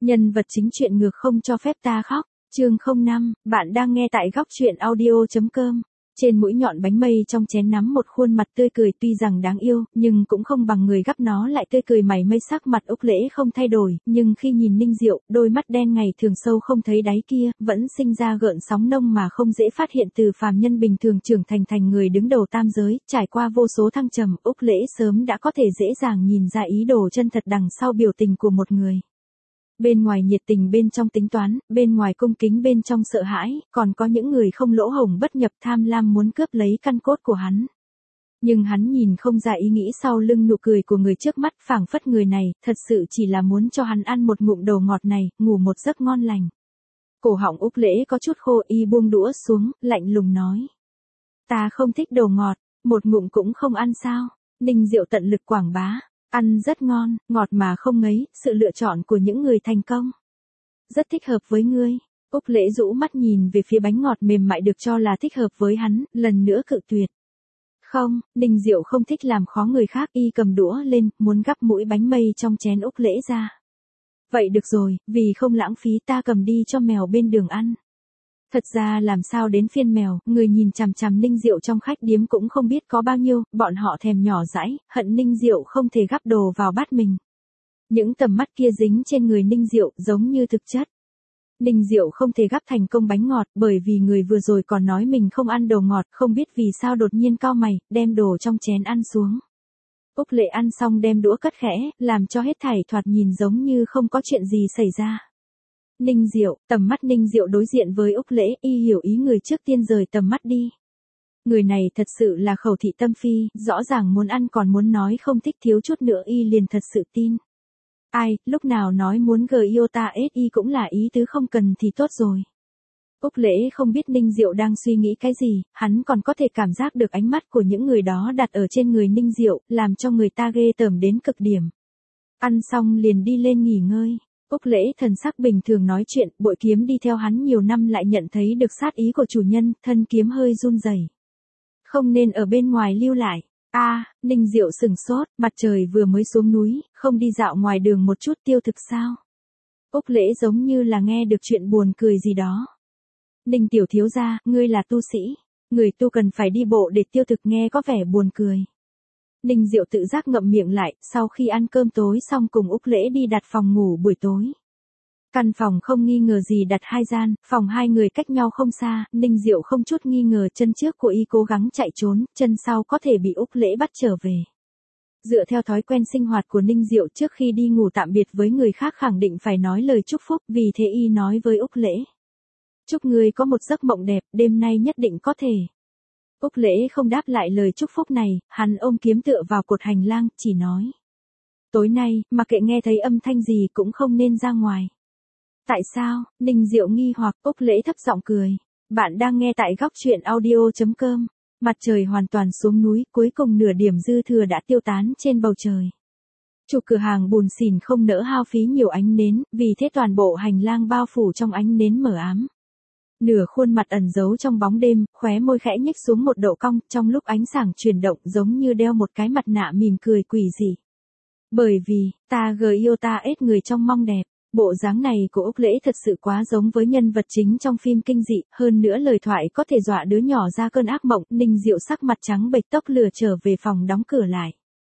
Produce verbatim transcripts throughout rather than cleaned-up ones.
Nhân vật chính truyện ngược không cho phép ta khóc, chương không năm, bạn đang nghe tại góc truyện audio chấm com. Trên mũi nhọn bánh mây trong chén nắm một khuôn mặt tươi cười tuy rằng đáng yêu, nhưng cũng không bằng người gắp nó lại tươi cười mày mây. Sắc mặt Úc Lễ không thay đổi, nhưng khi nhìn Ninh Diệu, đôi mắt đen ngày thường sâu không thấy đáy kia, vẫn sinh ra gợn sóng nông mà không dễ phát hiện. Từ phàm nhân bình thường trưởng thành thành người đứng đầu tam giới, trải qua vô số thăng trầm, Úc Lễ sớm đã có thể dễ dàng nhìn ra ý đồ chân thật đằng sau biểu tình của một người. Bên ngoài nhiệt tình bên trong tính toán, bên ngoài cung kính bên trong sợ hãi, còn có những người không lỗ hổng bất nhập tham lam muốn cướp lấy căn cốt của hắn. Nhưng hắn nhìn không ra ý nghĩ sau lưng nụ cười của người trước mắt, phảng phất người này, thật sự chỉ là muốn cho hắn ăn một ngụm đồ ngọt này, ngủ một giấc ngon lành. Cổ họng Úc Lễ có chút khô, y buông đũa xuống, lạnh lùng nói. Ta không thích đồ ngọt, một ngụm cũng không ăn sao? Ninh Diệu tận lực quảng bá. Ăn rất ngon, ngọt mà không ngấy, sự lựa chọn của những người thành công. Rất thích hợp với ngươi. Úc Lễ rũ mắt nhìn về phía bánh ngọt mềm mại được cho là thích hợp với hắn, lần nữa cự tuyệt. Không, Ninh Diệu không thích làm khó người khác, y cầm đũa lên, muốn gắp mũi bánh mây trong chén Úc Lễ ra. Vậy được rồi, vì không lãng phí ta cầm đi cho mèo bên đường ăn. Thật ra làm sao đến phiên mèo, người nhìn chằm chằm Ninh Diệu trong khách điếm cũng không biết có bao nhiêu, bọn họ thèm nhỏ dãi, hận Ninh Diệu không thể gắp đồ vào bát mình. Những tầm mắt kia dính trên người Ninh Diệu giống như thực chất. Ninh Diệu không thể gắp thành công bánh ngọt bởi vì người vừa rồi còn nói mình không ăn đồ ngọt, không biết vì sao đột nhiên cau mày, đem đồ trong chén ăn xuống. Úc Lễ ăn xong đem đũa cất khẽ, làm cho hết thảy thoạt nhìn giống như không có chuyện gì xảy ra. Ninh Diệu, tầm mắt Ninh Diệu đối diện với Úc Lễ, y hiểu ý người trước tiên rời tầm mắt đi. Người này thật sự là khẩu thị tâm phi, rõ ràng muốn ăn còn muốn nói không thích, thiếu chút nữa y liền thật sự tin. Ai, lúc nào nói muốn gờ yêu ta ét y cũng là ý tứ không cần thì tốt rồi. Úc Lễ không biết Ninh Diệu đang suy nghĩ cái gì, hắn còn có thể cảm giác được ánh mắt của những người đó đặt ở trên người Ninh Diệu, làm cho người ta ghê tởm đến cực điểm. Ăn xong liền đi lên nghỉ ngơi. Úc Lễ thần sắc bình thường nói chuyện, bội kiếm đi theo hắn nhiều năm lại nhận thấy được sát ý của chủ nhân, thân kiếm hơi run rẩy. Không nên ở bên ngoài lưu lại. A, à, Ninh Diệu sừng sốt, mặt trời vừa mới xuống núi, không đi dạo ngoài đường một chút tiêu thực sao? Úc Lễ giống như là nghe được chuyện buồn cười gì đó. Ninh tiểu thiếu gia, ngươi là tu sĩ, người tu cần phải đi bộ để tiêu thực, nghe có vẻ buồn cười. Ninh Diệu tự giác ngậm miệng lại, sau khi ăn cơm tối xong cùng Úc Lễ đi đặt phòng ngủ buổi tối. Căn phòng không nghi ngờ gì đặt hai gian, phòng hai người cách nhau không xa, Ninh Diệu không chút nghi ngờ chân trước của y cố gắng chạy trốn, chân sau có thể bị Úc Lễ bắt trở về. Dựa theo thói quen sinh hoạt của Ninh Diệu trước khi đi ngủ tạm biệt với người khác khẳng định phải nói lời chúc phúc, vì thế y nói với Úc Lễ. Chúc ngươi có một giấc mộng đẹp, đêm nay nhất định có thể. Úc Lễ không đáp lại lời chúc phúc này, hắn ôm kiếm tựa vào cột hành lang, chỉ nói. Tối nay, mặc kệ nghe thấy âm thanh gì cũng không nên ra ngoài. Tại sao? Ninh Diệu nghi hoặc. Úc Lễ thấp giọng cười. Bạn đang nghe tại góc truyện audio chấm com. Mặt trời hoàn toàn xuống núi, cuối cùng nửa điểm dư thừa đã tiêu tán trên bầu trời. Chủ cửa hàng bùn xỉn không nỡ hao phí nhiều ánh nến, vì thế toàn bộ hành lang bao phủ trong ánh nến mờ ám. Nửa khuôn mặt ẩn giấu trong bóng đêm, khóe môi khẽ nhếch xuống một độ cong, trong lúc ánh sáng chuyển động giống như đeo một cái mặt nạ mỉm cười quỷ dị. Bởi vì, ta gờ yêu ta ết người trong mong đẹp, bộ dáng này của Úc Lễ thật sự quá giống với nhân vật chính trong phim kinh dị, hơn nữa lời thoại có thể dọa đứa nhỏ ra cơn ác mộng. Ninh Diệu sắc mặt trắng bệch tóc lửa trở về phòng đóng cửa lại.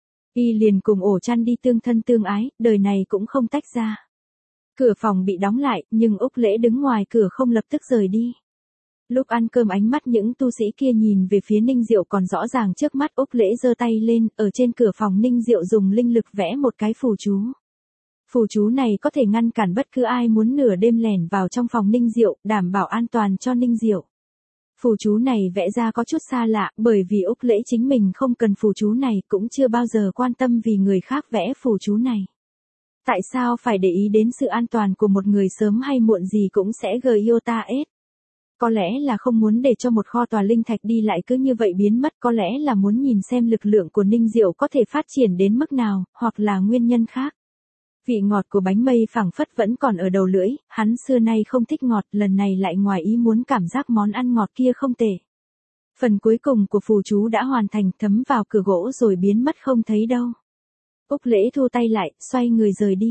Y liền cùng ổ chăn đi tương thân tương ái, đời này cũng không tách ra. Cửa phòng bị đóng lại, nhưng Úc Lễ đứng ngoài cửa không lập tức rời đi. Lúc ăn cơm ánh mắt những tu sĩ kia nhìn về phía Ninh Diệu còn rõ ràng trước mắt. Úc Lễ giơ tay lên, ở trên cửa phòng Ninh Diệu dùng linh lực vẽ một cái phù chú. Phù chú này có thể ngăn cản bất cứ ai muốn nửa đêm lẻn vào trong phòng Ninh Diệu, đảm bảo an toàn cho Ninh Diệu. Phù chú này vẽ ra có chút xa lạ, bởi vì Úc Lễ chính mình không cần phù chú này, cũng chưa bao giờ quan tâm vì người khác vẽ phù chú này. Tại sao phải để ý đến sự an toàn của một người, sớm hay muộn gì cũng sẽ gờ yêu ta ết? Có lẽ là không muốn để cho một kho tòa linh thạch đi lại cứ như vậy biến mất, có lẽ là muốn nhìn xem lực lượng của Ninh Diệu có thể phát triển đến mức nào, hoặc là nguyên nhân khác. Vị ngọt của bánh mây phảng phất vẫn còn ở đầu lưỡi, hắn xưa nay không thích ngọt, lần này lại ngoài ý muốn cảm giác món ăn ngọt kia không tệ. Phần cuối cùng của phù chú đã hoàn thành, thấm vào cửa gỗ rồi biến mất không thấy đâu. Úc Lễ thu tay lại, xoay người rời đi.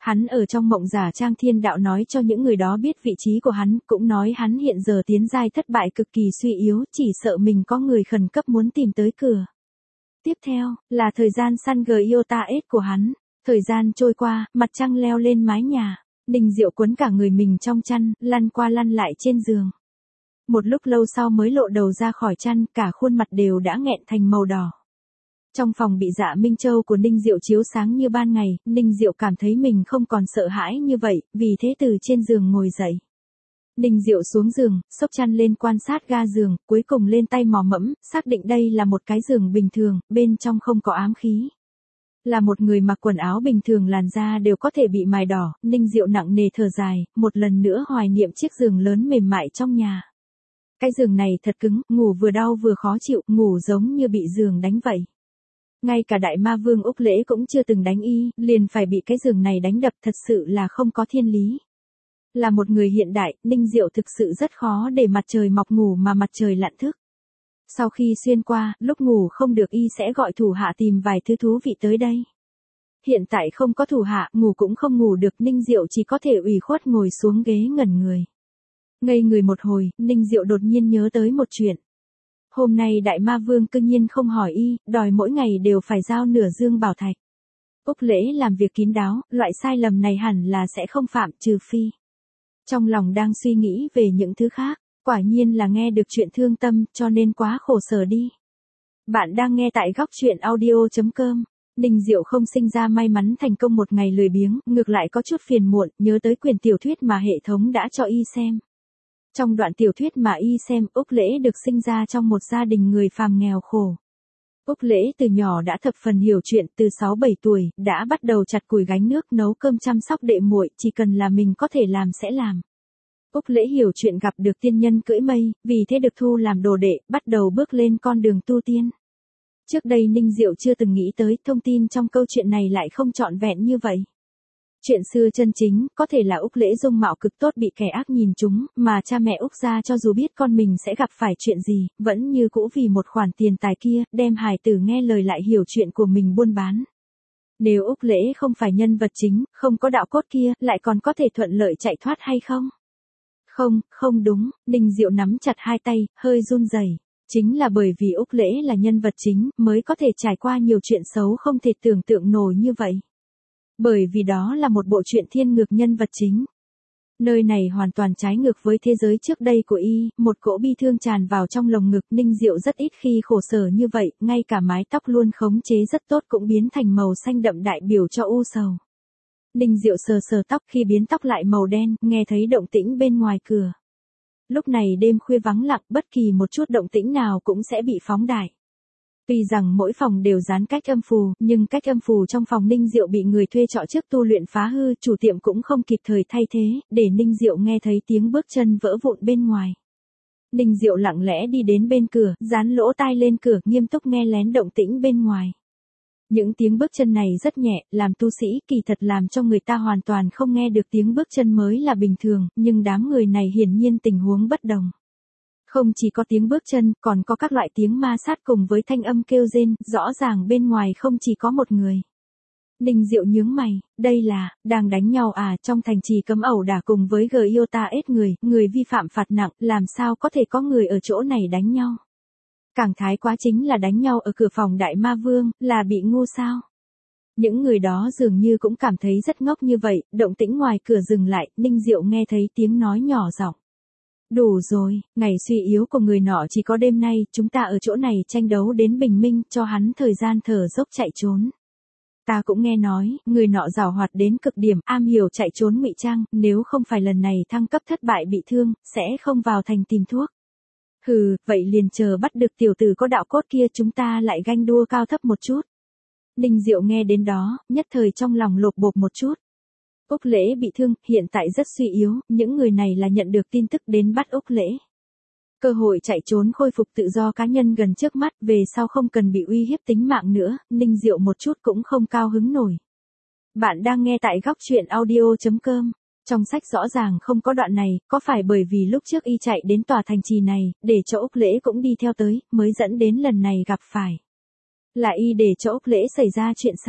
Hắn ở trong mộng giả trang thiên đạo nói cho những người đó biết vị trí của hắn, cũng nói hắn hiện giờ tiến giai thất bại cực kỳ suy yếu, chỉ sợ mình có người khẩn cấp muốn tìm tới cửa. Tiếp theo, là thời gian săn Giota S của hắn. Thời gian trôi qua, mặt trăng leo lên mái nhà. Ninh Diệu quấn cả người mình trong chăn, lăn qua lăn lại trên giường. Một lúc lâu sau mới lộ đầu ra khỏi chăn, cả khuôn mặt đều đã nghẹn thành màu đỏ. Trong phòng bị Dạ Minh Châu của Ninh Diệu chiếu sáng như ban ngày, Ninh Diệu cảm thấy mình không còn sợ hãi như vậy, vì thế từ trên giường ngồi dậy. Ninh Diệu xuống giường, xốc chăn lên quan sát ga giường, cuối cùng lên tay mò mẫm, xác định đây là một cái giường bình thường, bên trong không có ám khí. Là một người mặc quần áo bình thường làn da đều có thể bị mài đỏ, Ninh Diệu nặng nề thở dài, một lần nữa hoài niệm chiếc giường lớn mềm mại trong nhà. Cái giường này thật cứng, ngủ vừa đau vừa khó chịu, ngủ giống như bị giường đánh vậy. Ngay cả đại ma vương Úc Lễ cũng chưa từng đánh y, liền phải bị cái giường này đánh đập, thật sự là không có thiên lý. Là một người hiện đại, Ninh Diệu thực sự rất khó để mặt trời mọc ngủ mà mặt trời lặn thức. Sau khi xuyên qua, lúc ngủ không được y sẽ gọi thủ hạ tìm vài thứ thú vị tới đây. Hiện tại không có thủ hạ, ngủ cũng không ngủ được, Ninh Diệu chỉ có thể ủy khuất ngồi xuống ghế ngẩn người. Ngây người một hồi, Ninh Diệu đột nhiên nhớ tới một chuyện. Hôm nay đại ma vương cư nhiên không hỏi y, đòi mỗi ngày đều phải giao nửa dương bảo thạch. Úc Lễ làm việc kín đáo, loại sai lầm này hẳn là sẽ không phạm, trừ phi. Trong lòng đang suy nghĩ về những thứ khác, quả nhiên là nghe được chuyện thương tâm, cho nên quá khổ sở đi. Bạn đang nghe tại góc truyện audio chấm com. Ninh Diệu không sinh ra may mắn thành công một ngày lười biếng, ngược lại có chút phiền muộn, nhớ tới quyển tiểu thuyết mà hệ thống đã cho y xem. Trong đoạn tiểu thuyết mà y xem, Úc Lễ được sinh ra trong một gia đình người phàm nghèo khổ. Úc Lễ từ nhỏ đã thập phần hiểu chuyện, từ sáu bảy tuổi, đã bắt đầu chặt củi gánh nước, nấu cơm, chăm sóc đệ muội, chỉ cần là mình có thể làm sẽ làm. Úc Lễ hiểu chuyện gặp được tiên nhân cưỡi mây, vì thế được thu làm đồ đệ, bắt đầu bước lên con đường tu tiên. Trước đây Ninh Diệu chưa từng nghĩ tới, thông tin trong câu chuyện này lại không trọn vẹn như vậy. Chuyện xưa chân chính, có thể là Úc Lễ dung mạo cực tốt bị kẻ ác nhìn trúng, mà cha mẹ Úc gia cho dù biết con mình sẽ gặp phải chuyện gì, vẫn như cũ vì một khoản tiền tài kia, đem hài tử nghe lời lại hiểu chuyện của mình buôn bán. Nếu Úc Lễ không phải nhân vật chính, không có đạo cốt kia, lại còn có thể thuận lợi chạy thoát hay không? Không, không đúng, Ninh Diệu nắm chặt hai tay, hơi run rẩy. Chính là bởi vì Úc Lễ là nhân vật chính, mới có thể trải qua nhiều chuyện xấu không thể tưởng tượng nổi như vậy. Bởi vì đó là một bộ truyện thiên ngược nhân vật chính. Nơi này hoàn toàn trái ngược với thế giới trước đây của y, một cỗ bi thương tràn vào trong lồng ngực. Ninh Diệu rất ít khi khổ sở như vậy, ngay cả mái tóc luôn khống chế rất tốt cũng biến thành màu xanh đậm đại biểu cho u sầu. Ninh Diệu sờ sờ tóc, khi biến tóc lại màu đen, nghe thấy động tĩnh bên ngoài cửa. Lúc này đêm khuya vắng lặng, bất kỳ một chút động tĩnh nào cũng sẽ bị phóng đại. Tuy rằng mỗi phòng đều dán cách âm phù, nhưng cách âm phù trong phòng Ninh Diệu bị người thuê trọ trước tu luyện phá hư, chủ tiệm cũng không kịp thời thay thế, để Ninh Diệu nghe thấy tiếng bước chân vỡ vụn bên ngoài. Ninh Diệu lặng lẽ đi đến bên cửa, dán lỗ tai lên cửa, nghiêm túc nghe lén động tĩnh bên ngoài. Những tiếng bước chân này rất nhẹ, làm tu sĩ kỳ thật làm cho người ta hoàn toàn không nghe được tiếng bước chân mới là bình thường, nhưng đám người này hiển nhiên tình huống bất đồng. Không chỉ có tiếng bước chân, còn có các loại tiếng ma sát cùng với thanh âm kêu rên, rõ ràng bên ngoài không chỉ có một người. Ninh Diệu nhướng mày, đây là, đang đánh nhau à, trong thành trì cấm ẩu đả cùng với Giota S người, người vi phạm phạt nặng, làm sao có thể có người ở chỗ này đánh nhau. Càng thái quá chính là đánh nhau ở cửa phòng đại ma vương, là bị ngu sao. Những người đó dường như cũng cảm thấy rất ngốc như vậy, động tĩnh ngoài cửa dừng lại, Ninh Diệu nghe thấy tiếng nói nhỏ giọng. Đủ rồi, ngày suy yếu của người nọ chỉ có đêm nay, chúng ta ở chỗ này tranh đấu đến bình minh, cho hắn thời gian thở dốc chạy trốn. Ta cũng nghe nói, người nọ giàu hoạt đến cực điểm, am hiểu chạy trốn ngụy trang, nếu không phải lần này thăng cấp thất bại bị thương, sẽ không vào thành tìm thuốc. Hừ, vậy liền chờ bắt được tiểu tử có đạo cốt kia, chúng ta lại ganh đua cao thấp một chút. Ninh Diệu nghe đến đó, nhất thời trong lòng lột bột một chút. Úc Lễ bị thương, hiện tại rất suy yếu, những người này là nhận được tin tức đến bắt Úc Lễ. Cơ hội chạy trốn khôi phục tự do cá nhân gần trước mắt, về sau không cần bị uy hiếp tính mạng nữa, Ninh Diệu một chút cũng không cao hứng nổi. Bạn đang nghe tại góc truyện audio chấm com. Trong sách rõ ràng không có đoạn này, có phải bởi vì lúc trước y chạy đến tòa thành trì này, để cho Úc Lễ cũng đi theo tới, mới dẫn đến lần này gặp phải. Là y để cho Úc Lễ xảy ra chuyện sao?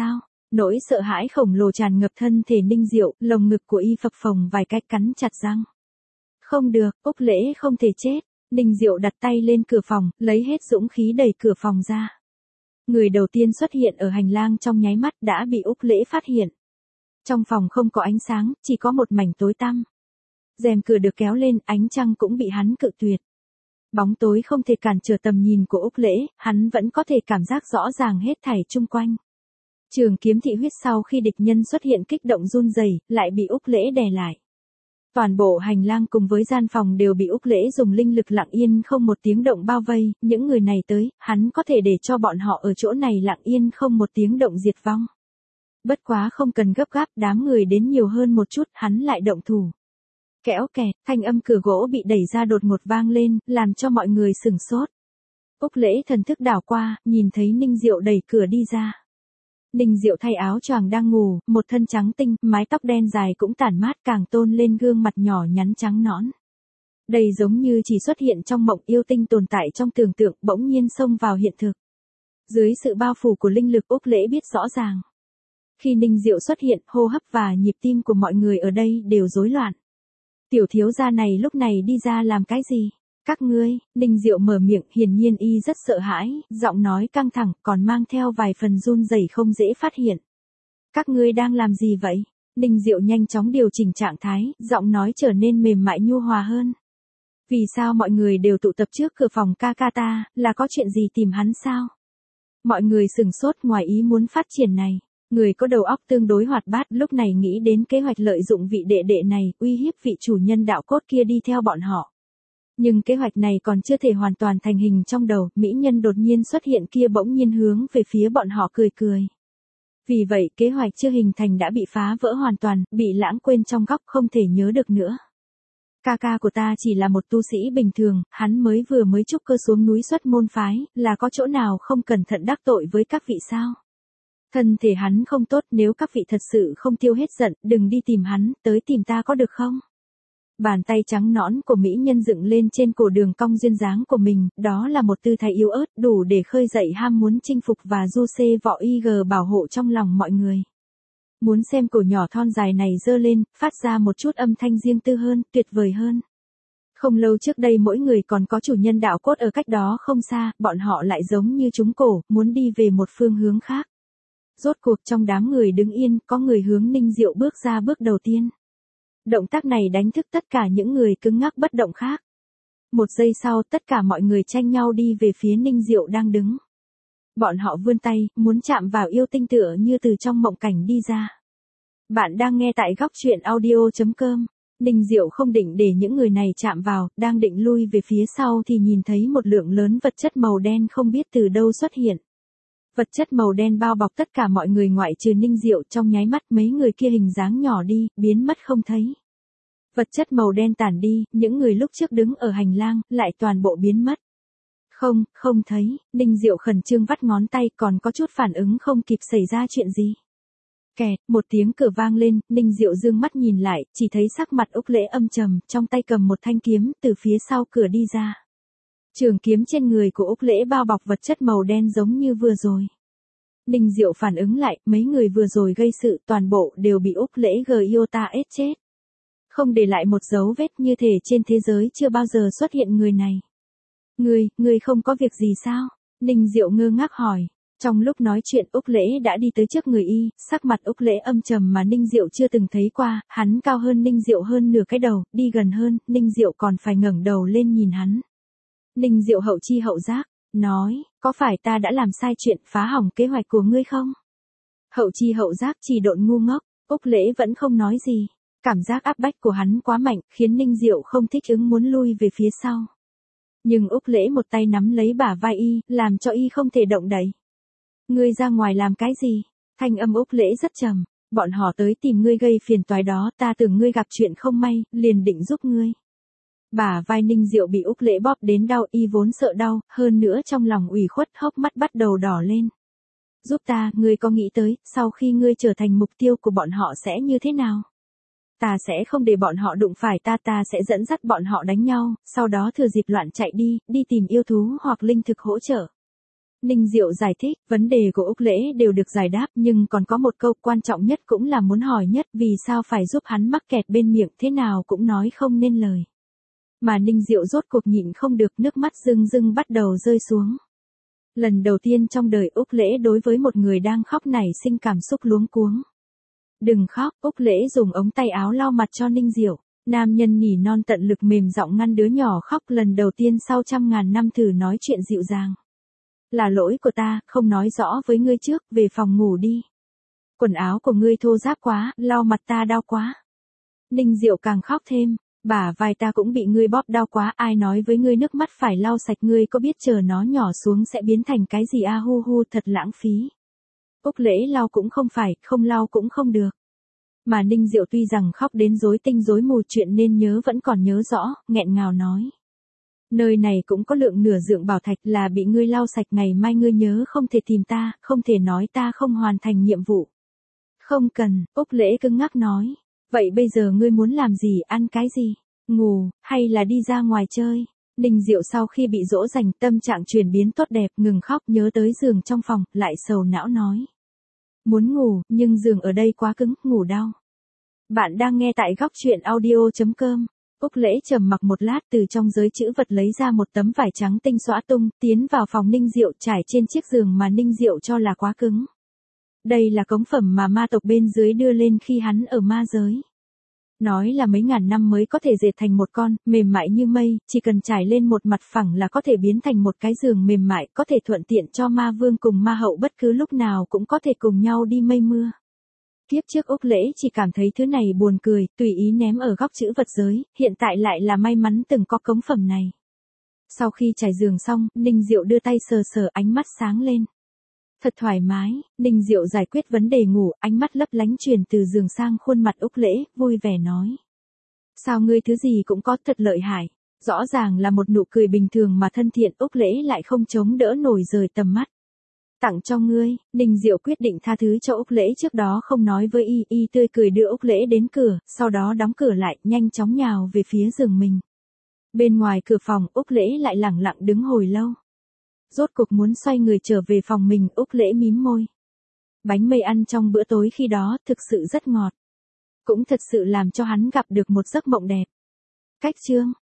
Nỗi sợ hãi khổng lồ tràn ngập thân thể Ninh Diệu, lồng ngực của y phập phồng vài cái cắn chặt răng. Không được, Úc Lễ không thể chết. Ninh Diệu đặt tay lên cửa phòng, lấy hết dũng khí đẩy cửa phòng ra. Người đầu tiên xuất hiện ở hành lang trong nháy mắt đã bị Úc Lễ phát hiện. Trong phòng không có ánh sáng, chỉ có một mảnh tối tăm. Rèm cửa được kéo lên, ánh trăng cũng bị hắn cự tuyệt. Bóng tối không thể cản trở tầm nhìn của Úc Lễ, hắn vẫn có thể cảm giác rõ ràng hết thảy chung quanh. Trường kiếm thị huyết sau khi địch nhân xuất hiện kích động run rẩy, lại bị Úc Lễ đè lại. Toàn bộ hành lang cùng với gian phòng đều bị Úc Lễ dùng linh lực lặng yên không một tiếng động bao vây, những người này tới, hắn có thể để cho bọn họ ở chỗ này lặng yên không một tiếng động diệt vong. Bất quá không cần gấp gáp, đám người đến nhiều hơn một chút, hắn lại động thủ. Kéo kẹt, thanh âm cửa gỗ bị đẩy ra đột ngột vang lên, làm cho mọi người sửng sốt. Úc Lễ thần thức đảo qua, nhìn thấy Ninh Diệu đẩy cửa đi ra. Ninh Diệu thay áo choàng đang ngủ, một thân trắng tinh, mái tóc đen dài cũng tản mát càng tôn lên gương mặt nhỏ nhắn trắng nõn. Đây giống như chỉ xuất hiện trong mộng, yêu tinh tồn tại trong tưởng tượng, bỗng nhiên xông vào hiện thực. Dưới sự bao phủ của linh lực, Úc Lễ biết rõ ràng. Khi Ninh Diệu xuất hiện, hô hấp và nhịp tim của mọi người ở đây đều rối loạn. Tiểu thiếu gia này lúc này đi ra làm cái gì? Các ngươi, Ninh Diệu mở miệng, hiển nhiên y rất sợ hãi, giọng nói căng thẳng, còn mang theo vài phần run rẩy không dễ phát hiện. Các ngươi đang làm gì vậy? Ninh Diệu nhanh chóng điều chỉnh trạng thái, giọng nói trở nên mềm mại nhu hòa hơn. Vì sao mọi người đều tụ tập trước cửa phòng ca ca ta, là có chuyện gì tìm hắn sao? Mọi người sừng sốt ngoài ý muốn phát triển này. Người có đầu óc tương đối hoạt bát lúc này nghĩ đến kế hoạch lợi dụng vị đệ đệ này, uy hiếp vị chủ nhân đạo cốt kia đi theo bọn họ. Nhưng kế hoạch này còn chưa thể hoàn toàn thành hình trong đầu, mỹ nhân đột nhiên xuất hiện kia bỗng nhiên hướng về phía bọn họ cười cười. Vì vậy kế hoạch chưa hình thành đã bị phá vỡ hoàn toàn, bị lãng quên trong góc không thể nhớ được nữa. Ca ca của ta chỉ là một tu sĩ bình thường, hắn mới vừa mới trúc cơ xuống núi xuất môn phái, là có chỗ nào không cẩn thận đắc tội với các vị sao? Thân thể hắn không tốt, nếu các vị thật sự không tiêu hết giận, đừng đi tìm hắn, tới tìm ta có được không? Bàn tay trắng nõn của mỹ nhân dựng lên trên cổ đường cong duyên dáng của mình, đó là một tư thái yếu ớt đủ để khơi dậy ham muốn chinh phục và du xê vọ y gờ bảo hộ trong lòng mọi người. Muốn xem cổ nhỏ thon dài này giơ lên, phát ra một chút âm thanh riêng tư hơn, tuyệt vời hơn. Không lâu trước đây mỗi người còn có chủ nhân đạo cốt ở cách đó không xa, bọn họ lại giống như trúng cổ, muốn đi về một phương hướng khác. Rốt cuộc trong đám người đứng yên, có người hướng Ninh Diệu bước ra bước đầu tiên. Động tác này đánh thức tất cả những người cứng ngắc bất động khác. Một giây sau, tất cả mọi người tranh nhau đi về phía Ninh Diệu đang đứng. Bọn họ vươn tay, muốn chạm vào yêu tinh tựa như từ trong mộng cảnh đi ra. Bạn đang nghe tại góc truyện audio chấm com. Ninh Diệu không định để những người này chạm vào, đang định lui về phía sau thì nhìn thấy một lượng lớn vật chất màu đen không biết từ đâu xuất hiện. Vật chất màu đen bao bọc tất cả mọi người ngoại trừ Ninh Diệu, trong nháy mắt mấy người kia hình dáng nhỏ đi, biến mất không thấy. Vật chất màu đen tản đi, những người lúc trước đứng ở hành lang, lại toàn bộ biến mất. Không, không thấy, Ninh Diệu khẩn trương vắt ngón tay, còn có chút phản ứng không kịp xảy ra chuyện gì. Kẹt, một tiếng cửa vang lên, Ninh Diệu dương mắt nhìn lại, chỉ thấy sắc mặt Úc Lễ âm trầm, trong tay cầm một thanh kiếm, từ phía sau cửa đi ra. Trường kiếm trên người của Úc Lễ bao bọc vật chất màu đen giống như vừa rồi. Ninh Diệu phản ứng lại, mấy người vừa rồi gây sự toàn bộ đều bị Úc Lễ Giota ết chết. Không để lại một dấu vết, như thể trên thế giới chưa bao giờ xuất hiện người này. Ngươi, ngươi không có việc gì sao? Ninh Diệu ngơ ngác hỏi. Trong lúc nói chuyện Úc Lễ đã đi tới trước người y, sắc mặt Úc Lễ âm trầm mà Ninh Diệu chưa từng thấy qua, hắn cao hơn Ninh Diệu hơn nửa cái đầu, đi gần hơn, Ninh Diệu còn phải ngẩng đầu lên nhìn hắn. Ninh Diệu hậu chi hậu giác, nói, có phải ta đã làm sai chuyện phá hỏng kế hoạch của ngươi không? Hậu chi hậu giác chỉ độn ngu ngốc, Úc Lễ vẫn không nói gì. Cảm giác áp bách của hắn quá mạnh, khiến Ninh Diệu không thích ứng muốn lui về phía sau. Nhưng Úc Lễ một tay nắm lấy bả vai y, làm cho y không thể động đậy. Ngươi ra ngoài làm cái gì? Thanh âm Úc Lễ rất trầm, bọn họ tới tìm ngươi gây phiền toái đó, ta tưởng ngươi gặp chuyện không may, liền định giúp ngươi. Bả vai Ninh Diệu bị Úc Lễ bóp đến đau, y vốn sợ đau, hơn nữa trong lòng ủy khuất, hốc mắt bắt đầu đỏ lên. Giúp ta, ngươi có nghĩ tới, sau khi ngươi trở thành mục tiêu của bọn họ sẽ như thế nào? Ta sẽ không để bọn họ đụng phải ta, ta sẽ dẫn dắt bọn họ đánh nhau, sau đó thừa dịp loạn chạy đi, đi tìm yêu thú hoặc linh thực hỗ trợ. Ninh Diệu giải thích, vấn đề của Úc Lễ đều được giải đáp nhưng còn có một câu quan trọng nhất cũng là muốn hỏi nhất vì sao phải giúp hắn mắc kẹt bên miệng thế nào cũng nói không nên lời. Mà Ninh Diệu rốt cuộc nhịn không được nước mắt rưng rưng bắt đầu rơi xuống. Lần đầu tiên trong đời Úc Lễ đối với một người đang khóc nảy sinh cảm xúc luống cuống. Đừng khóc, Úc Lễ dùng ống tay áo lau mặt cho Ninh Diệu. Nam nhân nỉ non tận lực mềm giọng ngăn đứa nhỏ khóc lần đầu tiên sau trăm ngàn năm thử nói chuyện dịu dàng. Là lỗi của ta, không nói rõ với ngươi trước, về phòng ngủ đi. Quần áo của ngươi thô ráp quá, lau mặt ta đau quá. Ninh Diệu càng khóc thêm, bả vai ta cũng bị ngươi bóp đau quá, ai nói với ngươi nước mắt phải lau sạch, ngươi có biết chờ nó nhỏ xuống sẽ biến thành cái gì a hu hu, thật lãng phí. Úc Lễ lau cũng không phải, không lau cũng không được. Mà Ninh Diệu tuy rằng khóc đến rối tinh rối mù chuyện nên nhớ vẫn còn nhớ rõ, nghẹn ngào nói. Nơi này cũng có lượng nửa dượng bảo thạch là bị ngươi lau sạch, ngày mai ngươi nhớ không thể tìm ta, không thể nói ta không hoàn thành nhiệm vụ. Không cần, Úc Lễ cứng ngắc nói. Vậy bây giờ ngươi muốn làm gì, ăn cái gì, ngủ, hay là đi ra ngoài chơi? Ninh Diệu sau khi bị dỗ dành tâm trạng chuyển biến tốt đẹp, ngừng khóc nhớ tới giường trong phòng, lại sầu não nói. Muốn ngủ, nhưng giường ở đây quá cứng, ngủ đau. Bạn đang nghe tại góc truyện audio chấm com. Úc Lễ trầm mặc một lát từ trong giới trữ vật lấy ra một tấm vải trắng tinh xõa tung, tiến vào phòng Ninh Diệu trải trên chiếc giường mà Ninh Diệu cho là quá cứng. Đây là cống phẩm mà ma tộc bên dưới đưa lên khi hắn ở ma giới. Nói là mấy ngàn năm mới có thể dệt thành một con, mềm mại như mây, chỉ cần trải lên một mặt phẳng là có thể biến thành một cái giường mềm mại, có thể thuận tiện cho ma vương cùng ma hậu bất cứ lúc nào cũng có thể cùng nhau đi mây mưa. Kiếp trước Úc Lễ chỉ cảm thấy thứ này buồn cười, tùy ý ném ở góc trữ vật giới, hiện tại lại là may mắn từng có cống phẩm này. Sau khi trải giường xong, Ninh Diệu đưa tay sờ sờ, ánh mắt sáng lên. Thật thoải mái, Ninh Diệu giải quyết vấn đề ngủ, ánh mắt lấp lánh truyền từ giường sang khuôn mặt Úc Lễ, vui vẻ nói. Sao ngươi thứ gì cũng có, thật lợi hại. Rõ ràng là một nụ cười bình thường mà thân thiện, Úc Lễ lại không chống đỡ nổi rời tầm mắt. Tặng cho ngươi, Ninh Diệu quyết định tha thứ cho Úc Lễ trước đó không nói với y, y tươi cười đưa Úc Lễ đến cửa, sau đó đóng cửa lại, nhanh chóng nhào về phía giường mình. Bên ngoài cửa phòng, Úc Lễ lại lẳng lặng đứng hồi lâu. Rốt cuộc muốn xoay người trở về phòng mình, Úc Lễ mím môi. Bánh mây ăn trong bữa tối khi đó thực sự rất ngọt. Cũng thật sự làm cho hắn gặp được một giấc mộng đẹp. Cách chương